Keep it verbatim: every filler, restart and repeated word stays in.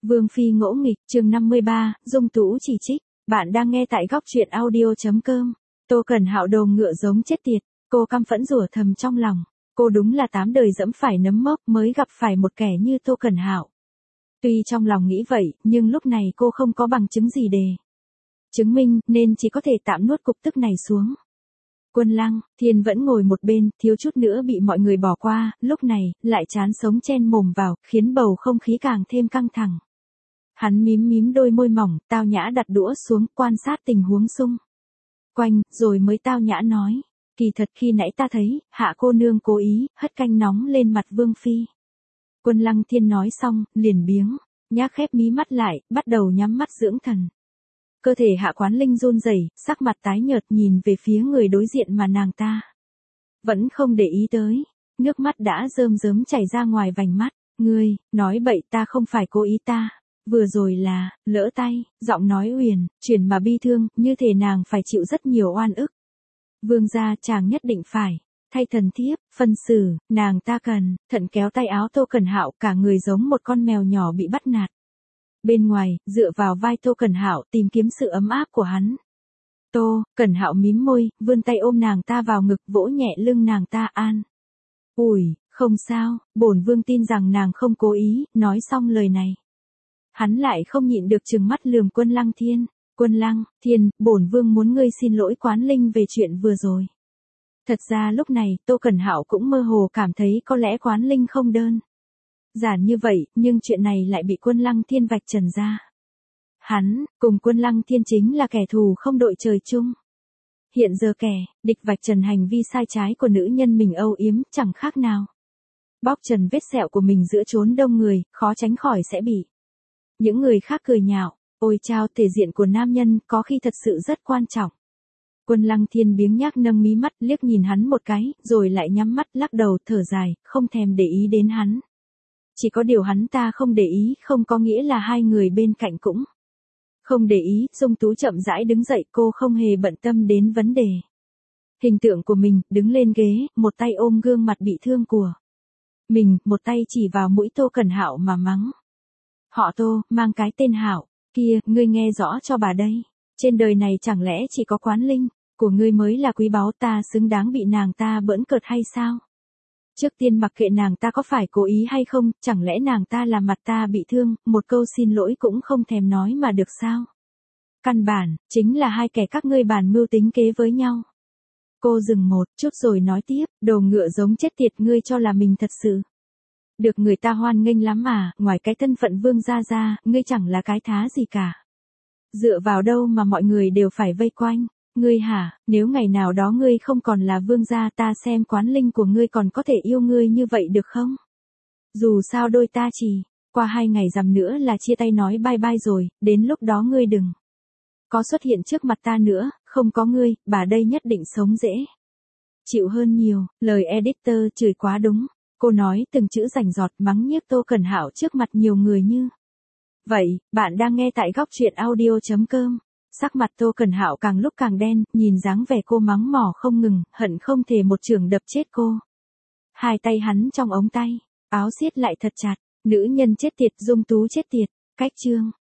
Vương phi ngỗ nghịch, chương năm mươi ba, Dung Tú chỉ trích. Bạn đang nghe tại góc truyện audio.com. Tô Cẩn Hạo đồ ngựa giống chết tiệt, cô căm phẫn rủa thầm trong lòng. Cô đúng là tám đời dẫm phải nấm mốc mới gặp phải một kẻ như Tô Cẩn Hạo. Tuy trong lòng nghĩ vậy, nhưng lúc này cô không có bằng chứng gì để chứng minh, nên chỉ có thể tạm nuốt cục tức này xuống. Quân Lăng Thiên vẫn ngồi một bên, thiếu chút nữa bị mọi người bỏ qua, lúc này, lại chán sống chen mồm vào, khiến bầu không khí càng thêm căng thẳng. Hắn mím mím đôi môi mỏng, tao nhã đặt đũa xuống, quan sát tình huống xung quanh, rồi mới tao nhã nói. Kỳ thật khi nãy ta thấy, hạ cô nương cố ý, hất canh nóng lên mặt Vương phi. Quân Lăng Thiên nói xong, liền biếng, nhác khép mí mắt lại, bắt đầu nhắm mắt dưỡng thần. Cơ thể Hạ Quán Linh run rẩy, sắc mặt tái nhợt nhìn về phía người đối diện mà nàng ta vẫn không để ý tới, nước mắt đã rơm rớm chảy ra ngoài vành mắt. Ngươi, nói bậy, ta không phải cố ý, ta vừa rồi là lỡ tay. Giọng nói uyển chuyển mà bi thương, như thể nàng phải chịu rất nhiều oan ức. Vương gia, chàng nhất định phải thay thần thiếp phân xử. Nàng ta cần thận kéo tay áo Tô Cẩn Hạo, cả người giống một con mèo nhỏ bị bắt nạt. Bên ngoài, dựa vào vai Tô Cẩn Hạo tìm kiếm sự ấm áp của hắn. Tô Cẩn Hạo mím môi, vươn tay ôm nàng ta vào ngực, vỗ nhẹ lưng nàng ta, an ủi, không sao, bổn vương tin rằng nàng không cố ý. Nói xong lời này, hắn lại không nhịn được trừng mắt lườm Quân Lăng Thiên. Quân Lăng Thiên, bổn vương muốn ngươi xin lỗi Quán Linh về chuyện vừa rồi. Thật ra lúc này, Tô Cẩn Hạo cũng mơ hồ cảm thấy có lẽ Quán Linh không đơn giản như vậy, nhưng chuyện này lại bị Quân Lăng Thiên vạch trần ra. Hắn, cùng Quân Lăng Thiên chính là kẻ thù không đội trời chung. Hiện giờ kẻ địch vạch trần hành vi sai trái của nữ nhân mình âu yếm, chẳng khác nào bóc trần vết sẹo của mình giữa chốn đông người, khó tránh khỏi sẽ bị những người khác cười nhạo. Ôi chao, thể diện của nam nhân có khi thật sự rất quan trọng. Quân Lăng Thiên biếng nhác nâng mí mắt, liếc nhìn hắn một cái, rồi lại nhắm mắt lắc đầu thở dài, không thèm để ý đến hắn. Chỉ có điều hắn ta không để ý, không có nghĩa là hai người bên cạnh cũng không để ý. Dung Tú chậm rãi đứng dậy, cô không hề bận tâm đến vấn đề hình tượng của mình, đứng lên ghế, một tay ôm gương mặt bị thương của mình, một tay chỉ vào mũi Tô Cẩn Hạo mà mắng. Họ Tô, mang cái tên Hạo kia, ngươi nghe rõ cho bà đây. Trên đời này chẳng lẽ chỉ có Quán Linh của ngươi mới là quý báu, ta xứng đáng bị nàng ta bỡn cợt hay sao? Trước tiên mặc kệ nàng ta có phải cố ý hay không, chẳng lẽ nàng ta làm mặt ta bị thương, một câu xin lỗi cũng không thèm nói mà được sao? Căn bản, chính là hai kẻ các ngươi bàn mưu tính kế với nhau. Cô dừng một chút rồi nói tiếp, đồ ngựa giống chết tiệt, ngươi cho là mình thật sự được người ta hoan nghênh lắm mà, ngoài cái thân phận vương gia ra, ngươi chẳng là cái thá gì cả. Dựa vào đâu mà mọi người đều phải vây quanh ngươi hả? Nếu ngày nào đó ngươi không còn là vương gia, ta xem Quán Linh của ngươi còn có thể yêu ngươi như vậy được không? Dù sao đôi ta chỉ qua hai ngày rằm nữa là chia tay nói bye bye rồi, đến lúc đó ngươi đừng có xuất hiện trước mặt ta nữa, không có ngươi, bà đây nhất định sống dễ chịu hơn nhiều. Lời editor chửi quá đúng. Cô nói từng chữ rành rọt, mắng nhiếc Tô Cẩn Hạo trước mặt nhiều người như vậy. Bạn đang nghe tại góc truyện audio.com. Sắc mặt Tô Cẩn Hạo càng lúc càng đen, nhìn dáng vẻ cô mắng mỏ không ngừng, hận không thể một chưởng đập chết cô. Hai tay hắn trong ống tay áo siết lại thật chặt. Nữ nhân chết tiệt, Dung Tú chết tiệt. Cách chương